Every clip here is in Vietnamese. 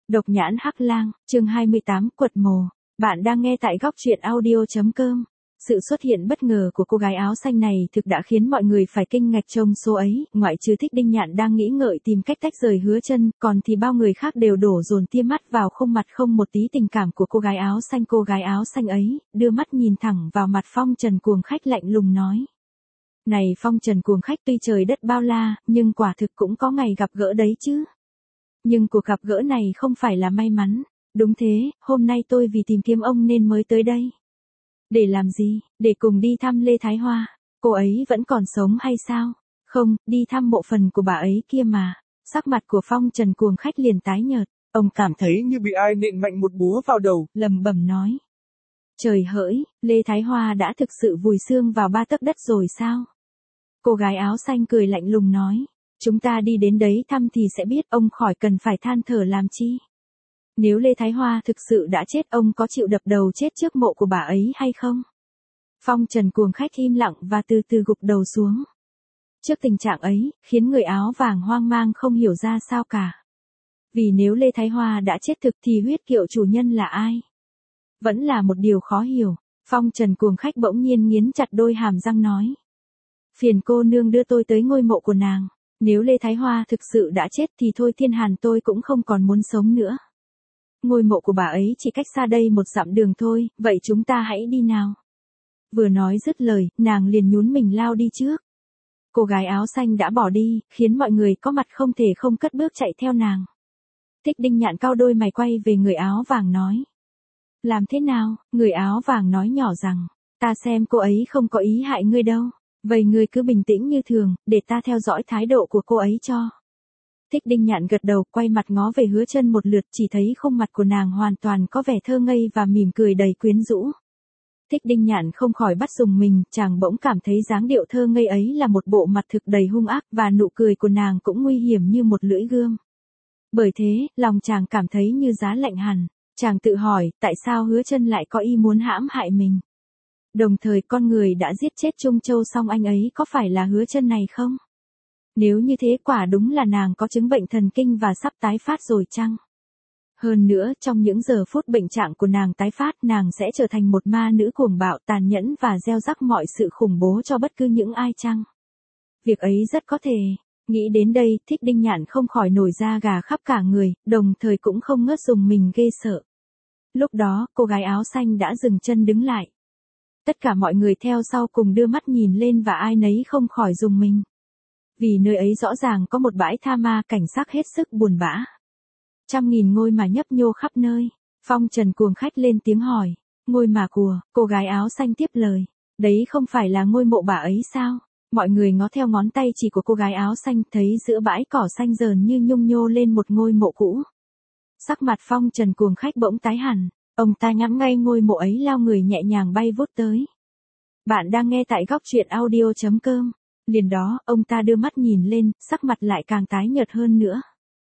Độc nhãn hắc lang, chương 28, quật mồ. Bạn đang nghe tại góc truyện audio.com. Sự xuất hiện bất ngờ của cô gái áo xanh này thực đã khiến mọi người phải kinh ngạc trông số ấy, ngoại trừ Thích Đinh Nhạn đang nghĩ ngợi tìm cách tách rời Hứa Chân, còn thì bao người khác đều đổ dồn tia mắt vào khuôn mặt không một tí tình cảm của cô gái áo xanh. Cô gái áo xanh ấy, đưa mắt nhìn thẳng vào mặt Phong Trần cuồng khách lạnh lùng nói. Này Phong Trần cuồng khách, tuy trời đất bao la, nhưng quả thực cũng có ngày gặp gỡ đấy chứ. Nhưng cuộc gặp gỡ này không phải là may mắn. Đúng thế, hôm nay tôi vì tìm kiếm ông nên mới tới đây. Để làm gì? Để cùng đi thăm Lê Thái Hoa. Cô ấy vẫn còn sống hay sao? Không, đi thăm mộ phần của bà ấy kia mà. Sắc mặt của Phong Trần cuồng khách liền tái nhợt. Ông cảm thấy như bị ai nện mạnh một búa vào đầu, lẩm bẩm nói. Trời hỡi, Lê Thái Hoa đã thực sự vùi xương vào 3 tấc đất rồi sao? Cô gái áo xanh cười lạnh lùng nói. Chúng ta đi đến đấy thăm thì sẽ biết, ông khỏi cần phải than thở làm chi. Nếu Lê Thái Hoa thực sự đã chết, ông có chịu đập đầu chết trước mộ của bà ấy hay không? Phong Trần cuồng khách im lặng và từ từ gục đầu xuống. Trước tình trạng ấy, khiến người áo vàng hoang mang không hiểu ra sao cả. Vì nếu Lê Thái Hoa đã chết thực thì huyết kiệu chủ nhân là ai? Vẫn là một điều khó hiểu. Phong Trần cuồng khách bỗng nhiên nghiến chặt đôi hàm răng nói. Phiền cô nương đưa tôi tới ngôi mộ của nàng. Nếu Lê Thái Hoa thực sự đã chết thì thôi Thiên Hàn tôi cũng không còn muốn sống nữa. Ngôi mộ của bà ấy chỉ cách xa đây 1 dặm đường thôi, vậy chúng ta hãy đi nào. Vừa nói dứt lời, nàng liền nhún mình lao đi trước. Cô gái áo xanh đã bỏ đi, khiến mọi người có mặt không thể không cất bước chạy theo nàng. Thích Đinh Nhạn cau đôi mày quay về người áo vàng nói. Làm thế nào? Người áo vàng nói nhỏ rằng, ta xem cô ấy không có ý hại ngươi đâu. Vậy ngươi cứ bình tĩnh như thường, để ta theo dõi thái độ của cô ấy cho. Thích Đinh Nhạn gật đầu, quay mặt ngó về Hứa Chân một lượt, chỉ thấy khuôn mặt của nàng hoàn toàn có vẻ thơ ngây và mỉm cười đầy quyến rũ. Thích Đinh Nhạn không khỏi bắt rùng mình, chàng bỗng cảm thấy dáng điệu thơ ngây ấy là một bộ mặt thực đầy hung ác, và nụ cười của nàng cũng nguy hiểm như một lưỡi gươm. Bởi thế, lòng chàng cảm thấy như giá lạnh hẳn. Chàng tự hỏi, tại sao Hứa Chân lại có ý muốn hãm hại mình? Đồng thời con người đã giết chết Trung Châu Song Anh ấy có phải là Hứa Chân này không? Nếu như thế quả đúng là nàng có chứng bệnh thần kinh và sắp tái phát rồi chăng? Hơn nữa, trong những giờ phút bệnh trạng của nàng tái phát, nàng sẽ trở thành một ma nữ cuồng bạo, tàn nhẫn và gieo rắc mọi sự khủng bố cho bất cứ những ai chăng? Việc ấy rất có thể. Nghĩ đến đây, Thích Đinh Nhạn không khỏi nổi da gà khắp cả người, đồng thời cũng không ngớt rùng mình ghê sợ. Lúc đó, cô gái áo xanh đã dừng chân đứng lại. Tất cả mọi người theo sau cùng đưa mắt nhìn lên và ai nấy không khỏi rùng mình. Vì nơi ấy rõ ràng có một bãi tha ma cảnh sắc hết sức buồn bã. Trăm nghìn ngôi mà nhấp nhô khắp nơi. Phong Trần cuồng khách lên tiếng hỏi. Ngôi mà của, cô gái áo xanh tiếp lời. Đấy không phải là ngôi mộ bà ấy sao? Mọi người ngó theo ngón tay chỉ của cô gái áo xanh, thấy giữa bãi cỏ xanh dờn như nhung nhô lên một ngôi mộ cũ. Sắc mặt Phong Trần cuồng khách bỗng tái hẳn. Ông ta nhắm ngay ngôi mộ ấy, lao người nhẹ nhàng bay vút tới. Bạn đang nghe tại góc truyện audio.com. Liền đó, ông ta đưa mắt nhìn lên, sắc mặt lại càng tái nhợt hơn nữa.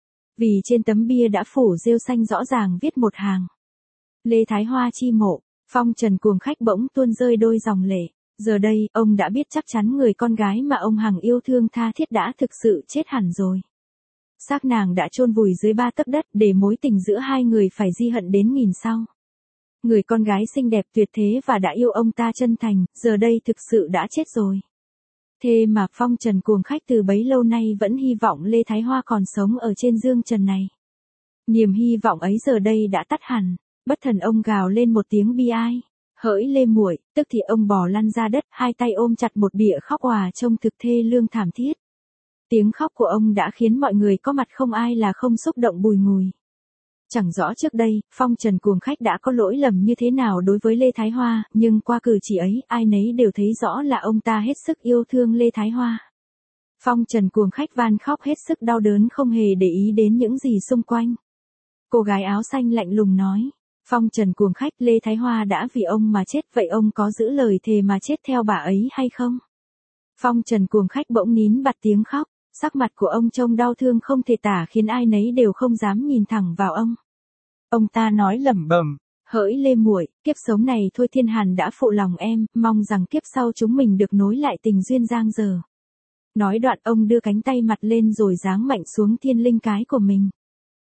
Vì trên tấm bia đã phủ rêu xanh rõ ràng viết một hàng. Lê Thái Hoa chi mộ. Phong Trần cuồng khách bỗng tuôn rơi đôi dòng lệ. Giờ đây, ông đã biết chắc chắn người con gái mà ông hằng yêu thương tha thiết đã thực sự chết hẳn rồi. Xác nàng đã chôn vùi dưới 3 tấc đất, để mối tình giữa hai người phải di hận đến nghìn sau. Người con gái xinh đẹp tuyệt thế và đã yêu ông ta chân thành, giờ đây thực sự đã chết rồi. Thế mà Phong Trần cuồng khách từ bấy lâu nay vẫn hy vọng Lê Thái Hoa còn sống ở trên dương trần này. Niềm hy vọng ấy giờ đây đã tắt hẳn. Bất thần ông gào lên một tiếng bi ai. Hỡi Lê muội, tức thì ông bò lăn ra đất, hai tay ôm chặt một bịa khóc òa trông thực thê lương thảm thiết. Tiếng khóc của ông đã khiến mọi người có mặt không ai là không xúc động bùi ngùi. Chẳng rõ trước đây, Phong Trần cuồng khách đã có lỗi lầm như thế nào đối với Lê Thái Hoa, nhưng qua cử chỉ ấy, ai nấy đều thấy rõ là ông ta hết sức yêu thương Lê Thái Hoa. Phong Trần cuồng khách van khóc hết sức đau đớn, không hề để ý đến những gì xung quanh. Cô gái áo xanh lạnh lùng nói, Phong Trần cuồng khách, Lê Thái Hoa đã vì ông mà chết, vậy ông có giữ lời thề mà chết theo bà ấy hay không? Phong Trần cuồng khách bỗng nín bặt tiếng khóc. Sắc mặt của ông trông đau thương không thể tả, khiến ai nấy đều không dám nhìn thẳng vào ông. Ông ta nói lẩm bẩm, hỡi Lê muội, kiếp sống này thôi Thiên Hàn đã phụ lòng em, mong rằng kiếp sau chúng mình được nối lại tình duyên giang dở. Nói đoạn ông đưa cánh tay mặt lên rồi giáng mạnh xuống thiên linh cái của mình.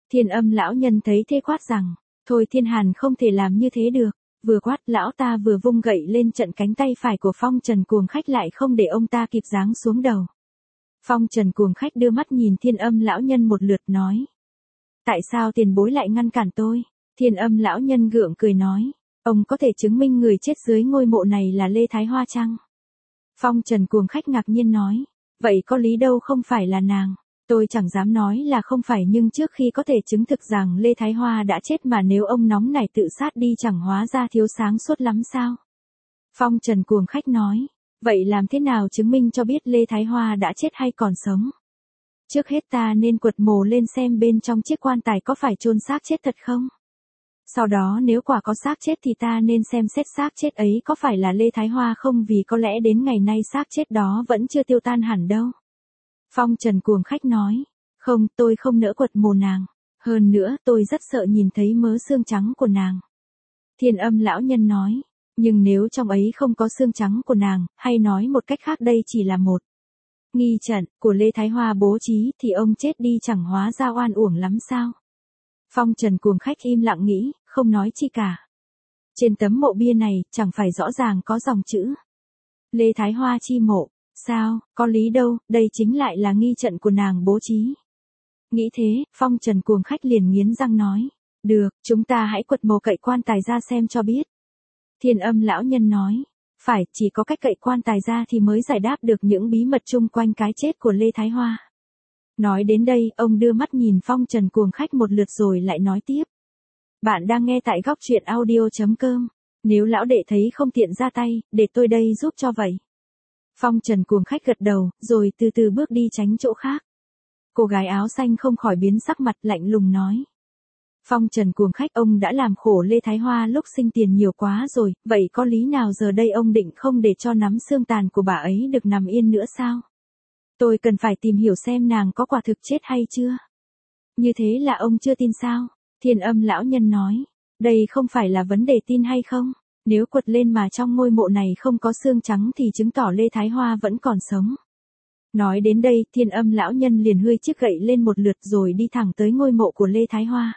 Thiên Âm lão nhân thấy thế quát rằng, thôi Thiên Hàn không thể làm như thế được. Vừa quát lão ta vừa vung gậy lên trận cánh tay phải của Phong Trần cuồng khách lại không để ông ta kịp giáng xuống đầu. Phong Trần cuồng khách đưa mắt nhìn Thiên Âm lão nhân một lượt nói. Tại sao tiền bối lại ngăn cản tôi? Thiên Âm lão nhân gượng cười nói. Ông có thể chứng minh người chết dưới ngôi mộ này là Lê Thái Hoa chăng? Phong Trần cuồng khách ngạc nhiên nói. Vậy có lý đâu không phải là nàng. Tôi chẳng dám nói là không phải nhưng trước khi có thể chứng thực rằng Lê Thái Hoa đã chết mà nếu ông nóng nảy tự sát đi chẳng hóa ra thiếu sáng suốt lắm sao? Phong Trần cuồng khách nói. Vậy làm thế nào chứng minh cho biết Lê Thái Hoa đã chết hay còn sống? Trước hết ta nên quật mồ lên xem bên trong chiếc quan tài có phải chôn xác chết thật không? Sau đó nếu quả có xác chết thì ta nên xem xét xác chết ấy có phải là Lê Thái Hoa không vì có lẽ đến ngày nay xác chết đó vẫn chưa tiêu tan hẳn đâu. Phong Trần cuồng khách nói, không tôi không nỡ quật mồ nàng, hơn nữa tôi rất sợ nhìn thấy mớ xương trắng của nàng. Thiên Âm lão nhân nói, nhưng nếu trong ấy không có xương trắng của nàng, hay nói một cách khác đây chỉ là một nghi trận của Lê Thái Hoa bố trí thì ông chết đi chẳng hóa ra oan uổng lắm sao? Phong Trần cuồng khách im lặng nghĩ, không nói chi cả. Trên tấm mộ bia này chẳng phải rõ ràng có dòng chữ Lê Thái Hoa chi mộ, sao, có lý đâu, đây chính lại là nghi trận của nàng bố trí. Nghĩ thế, Phong Trần cuồng khách liền nghiến răng nói, được, chúng ta hãy quật mồ cậy quan tài ra xem cho biết. Thiên Âm lão nhân nói, phải, chỉ có cách cậy quan tài ra thì mới giải đáp được những bí mật chung quanh cái chết của Lê Thái Hoa. Nói đến đây, ông đưa mắt nhìn Phong Trần cuồng khách một lượt rồi lại nói tiếp. Bạn đang nghe tại góc truyện audio.com. Nếu lão đệ thấy không tiện ra tay, để tôi đây giúp cho vậy. Phong Trần cuồng khách gật đầu, rồi từ từ bước đi tránh chỗ khác. Cô gái áo xanh không khỏi biến sắc mặt lạnh lùng nói. Phong Trần cuồng khách ông đã làm khổ Lê Thái Hoa lúc sinh tiền nhiều quá rồi, vậy có lý nào giờ đây ông định không để cho nắm xương tàn của bà ấy được nằm yên nữa sao? Tôi cần phải tìm hiểu xem nàng có quả thực chết hay chưa. Như thế là ông chưa tin sao? Thiên Âm lão nhân nói. Đây không phải là vấn đề tin hay không. Nếu quật lên mà trong ngôi mộ này không có xương trắng thì chứng tỏ Lê Thái Hoa vẫn còn sống. Nói đến đây, Thiên Âm lão nhân liền hươi chiếc gậy lên một lượt rồi đi thẳng tới ngôi mộ của Lê Thái Hoa.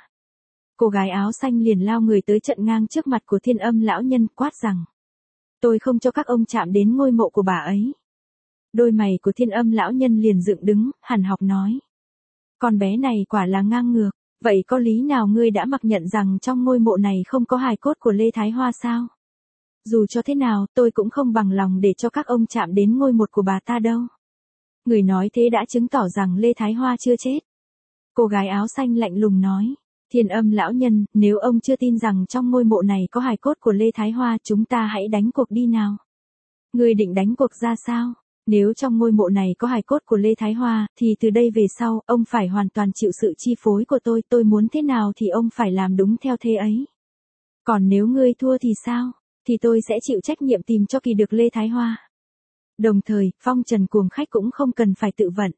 Cô gái áo xanh liền lao người tới chặn ngang trước mặt của Thiên Âm lão nhân, quát rằng. Tôi không cho các ông chạm đến ngôi mộ của bà ấy. Đôi mày của Thiên Âm lão nhân liền dựng đứng, hằn học nói. Con bé này quả là ngang ngược, vậy có lý nào ngươi đã mặc nhận rằng trong ngôi mộ này không có hài cốt của Lê Thái Hoa sao? Dù cho thế nào, tôi cũng không bằng lòng để cho các ông chạm đến ngôi mộ của bà ta đâu. Người nói thế đã chứng tỏ rằng Lê Thái Hoa chưa chết. Cô gái áo xanh lạnh lùng nói. Thiên Âm lão nhân, nếu ông chưa tin rằng trong ngôi mộ này có hài cốt của Lê Thái Hoa, chúng ta hãy đánh cuộc đi nào. Ngươi định đánh cuộc ra sao? Nếu trong ngôi mộ này có hài cốt của Lê Thái Hoa, thì từ đây về sau, ông phải hoàn toàn chịu sự chi phối của tôi muốn thế nào thì ông phải làm đúng theo thế ấy. Còn nếu ngươi thua thì sao? Thì tôi sẽ chịu trách nhiệm tìm cho kỳ được Lê Thái Hoa. Đồng thời, Phong Trần cuồng khách cũng không cần phải tự vận.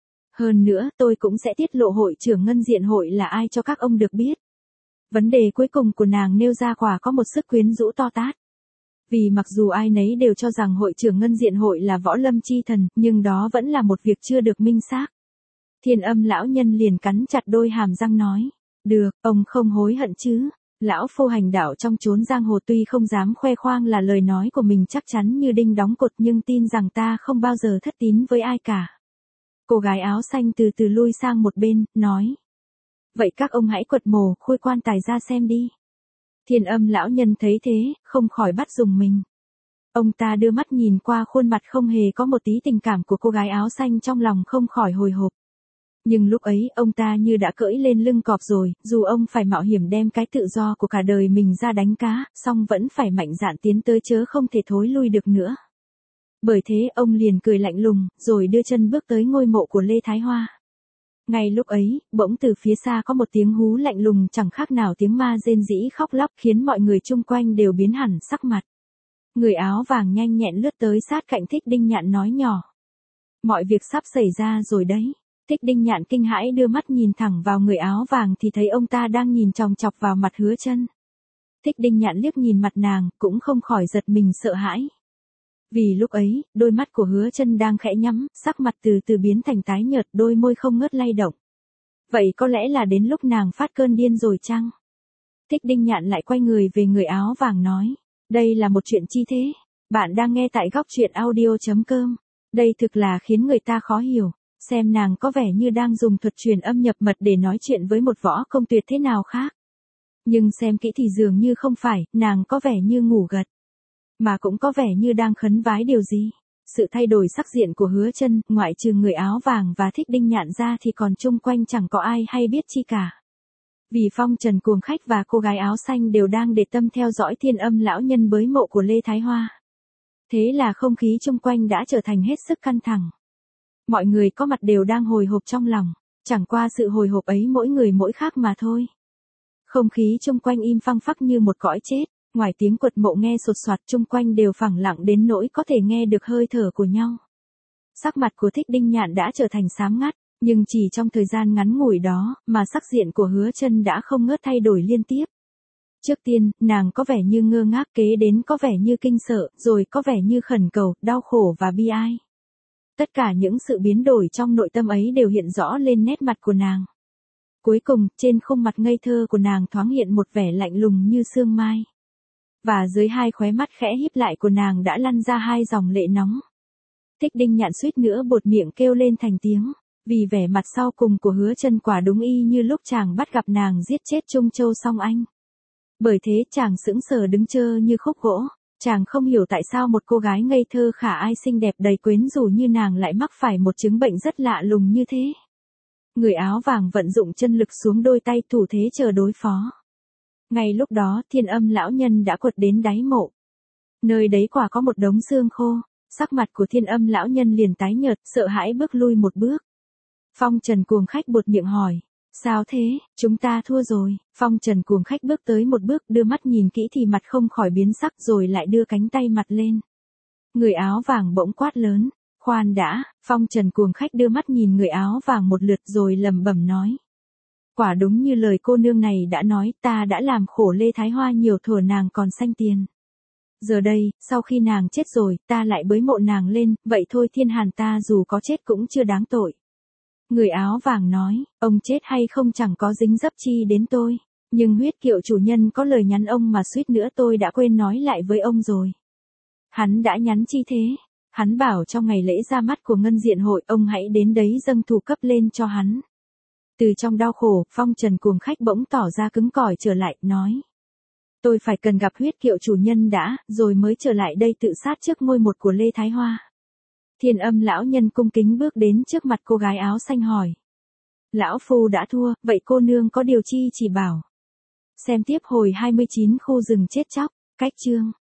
Hơn nữa, tôi cũng sẽ tiết lộ hội trưởng ngân diện hội là ai cho các ông được biết. Vấn đề cuối cùng của nàng nêu ra quả có một sức quyến rũ to tát. Vì mặc dù ai nấy đều cho rằng hội trưởng ngân diện hội là Võ Lâm chi thần, nhưng đó vẫn là một việc chưa được minh xác. Thiên Âm lão nhân liền cắn chặt đôi hàm răng nói. Được, ông không hối hận chứ. Lão phu hành đạo trong chốn giang hồ tuy không dám khoe khoang là lời nói của mình chắc chắn như đinh đóng cột nhưng tin rằng ta không bao giờ thất tín với ai cả. Cô gái áo xanh từ từ lui sang một bên, nói. Vậy các ông hãy quật mồ, khôi quan tài ra xem đi. Thiên Âm lão nhân thấy thế, không khỏi bắt rùng mình. Ông ta đưa mắt nhìn qua khuôn mặt không hề có một tí tình cảm của cô gái áo xanh trong lòng không khỏi hồi hộp. Nhưng lúc ấy, ông ta như đã cưỡi lên lưng cọp rồi, dù ông phải mạo hiểm đem cái tự do của cả đời mình ra đánh cá, song vẫn phải mạnh dạn tiến tới chớ không thể thối lui được nữa. Bởi thế ông liền cười lạnh lùng, rồi đưa chân bước tới ngôi mộ của Lê Thái Hoa. Ngay lúc ấy, bỗng từ phía xa có một tiếng hú lạnh lùng chẳng khác nào tiếng ma rên rỉ khóc lóc khiến mọi người chung quanh đều biến hẳn sắc mặt. Người áo vàng nhanh nhẹn lướt tới sát cạnh Thích Đinh Nhạn nói nhỏ. Mọi việc sắp xảy ra rồi đấy. Thích Đinh Nhạn kinh hãi đưa mắt nhìn thẳng vào người áo vàng thì thấy ông ta đang nhìn chòng chọc vào mặt Hứa Chân. Thích Đinh Nhạn liếc nhìn mặt nàng, cũng không khỏi giật mình sợ hãi. Vì lúc ấy, đôi mắt của Hứa Chân đang khẽ nhắm, sắc mặt từ từ biến thành tái nhợt, đôi môi không ngớt lay động. Vậy có lẽ là đến lúc nàng phát cơn điên rồi chăng? Thích Đinh Nhạn lại quay người về người áo vàng nói. Đây là một chuyện chi thế? Bạn đang nghe tại góc truyện audio.com. Đây thực là khiến người ta khó hiểu. Xem nàng có vẻ như đang dùng thuật truyền âm nhập mật để nói chuyện với một võ công tuyệt thế nào khác. Nhưng xem kỹ thì dường như không phải, nàng có vẻ như ngủ gật. Mà cũng có vẻ như đang khấn vái điều gì. Sự thay đổi sắc diện của Hứa Chân, ngoại trừ người áo vàng và Thích Đinh Nhạn ra thì còn chung quanh chẳng có ai hay biết chi cả. Vì Phong Trần Cuồng Khách và cô gái áo xanh đều đang để tâm theo dõi Thiên Âm lão nhân bới mộ của Lê Thái Hoa. Thế là không khí chung quanh đã trở thành hết sức căng thẳng. Mọi người có mặt đều đang hồi hộp trong lòng, chẳng qua sự hồi hộp ấy mỗi người mỗi khác mà thôi. Không khí chung quanh im phăng phắc như một cõi chết, ngoài tiếng quật mộ nghe sột soạt chung quanh đều phẳng lặng đến nỗi có thể nghe được hơi thở của nhau. Sắc mặt của Thích Đinh Nhạn đã trở thành xám ngắt, nhưng chỉ trong thời gian ngắn ngủi đó mà sắc diện của Hứa Chân đã không ngớt thay đổi liên tiếp. Trước tiên, nàng có vẻ như ngơ ngác, kế đến có vẻ như kinh sợ, rồi có vẻ như khẩn cầu, đau khổ và bi ai. Tất cả những sự biến đổi trong nội tâm ấy đều hiện rõ lên nét mặt của nàng. Cuối cùng, trên khuôn mặt ngây thơ của nàng thoáng hiện một vẻ lạnh lùng như sương mai. Và dưới hai khóe mắt khẽ híp lại của nàng đã lăn ra hai dòng lệ nóng. Thích Đinh Nhạn suýt nữa buột miệng kêu lên thành tiếng, vì vẻ mặt sau cùng của Hứa Chân quả đúng y như lúc chàng bắt gặp nàng giết chết Trung Châu Song Anh. Bởi thế chàng sững sờ đứng trơ như khúc gỗ, chàng không hiểu tại sao một cô gái ngây thơ khả ai xinh đẹp đầy quyến rũ như nàng lại mắc phải một chứng bệnh rất lạ lùng như thế. Người áo vàng vận dụng chân lực xuống đôi tay thủ thế chờ đối phó. Ngay lúc đó Thiên Âm lão nhân đã quật đến đáy mộ. Nơi đấy quả có một đống xương khô, sắc mặt của Thiên Âm lão nhân liền tái nhợt, sợ hãi bước lui một bước. Phong Trần Cuồng Khách buột miệng hỏi, sao thế, chúng ta thua rồi. Phong Trần Cuồng Khách bước tới một bước, đưa mắt nhìn kỹ thì mặt không khỏi biến sắc rồi lại đưa cánh tay mặt lên. Người áo vàng bỗng quát lớn, khoan đã. Phong Trần Cuồng Khách đưa mắt nhìn người áo vàng một lượt rồi lẩm bẩm nói. Quả đúng như lời cô nương này đã nói, ta đã làm khổ Lê Thái Hoa nhiều thuở nàng còn xanh tiền. Giờ đây, sau khi nàng chết rồi, ta lại bới mộ nàng lên, vậy thôi Thiên Hàn ta dù có chết cũng chưa đáng tội. Người áo vàng nói, ông chết hay không chẳng có dính dấp chi đến tôi, nhưng huyết kiệu chủ nhân có lời nhắn ông mà suýt nữa tôi đã quên nói lại với ông rồi. Hắn đã nhắn chi thế? Hắn bảo trong ngày lễ ra mắt của Ngân Diện Hội ông hãy đến đấy dâng thù cấp lên cho hắn. Từ trong đau khổ, Phong Trần Cuồng Khách bỗng tỏ ra cứng cỏi trở lại, nói. Tôi phải cần gặp huyết kiệu chủ nhân đã, rồi mới trở lại đây tự sát trước ngôi một của Lê Thái Hoa. Thiên Âm lão nhân cung kính bước đến trước mặt cô gái áo xanh hỏi. Lão phu đã thua, vậy cô nương có điều chi chỉ bảo. Xem tiếp hồi 29 khu rừng chết chóc, cách chương.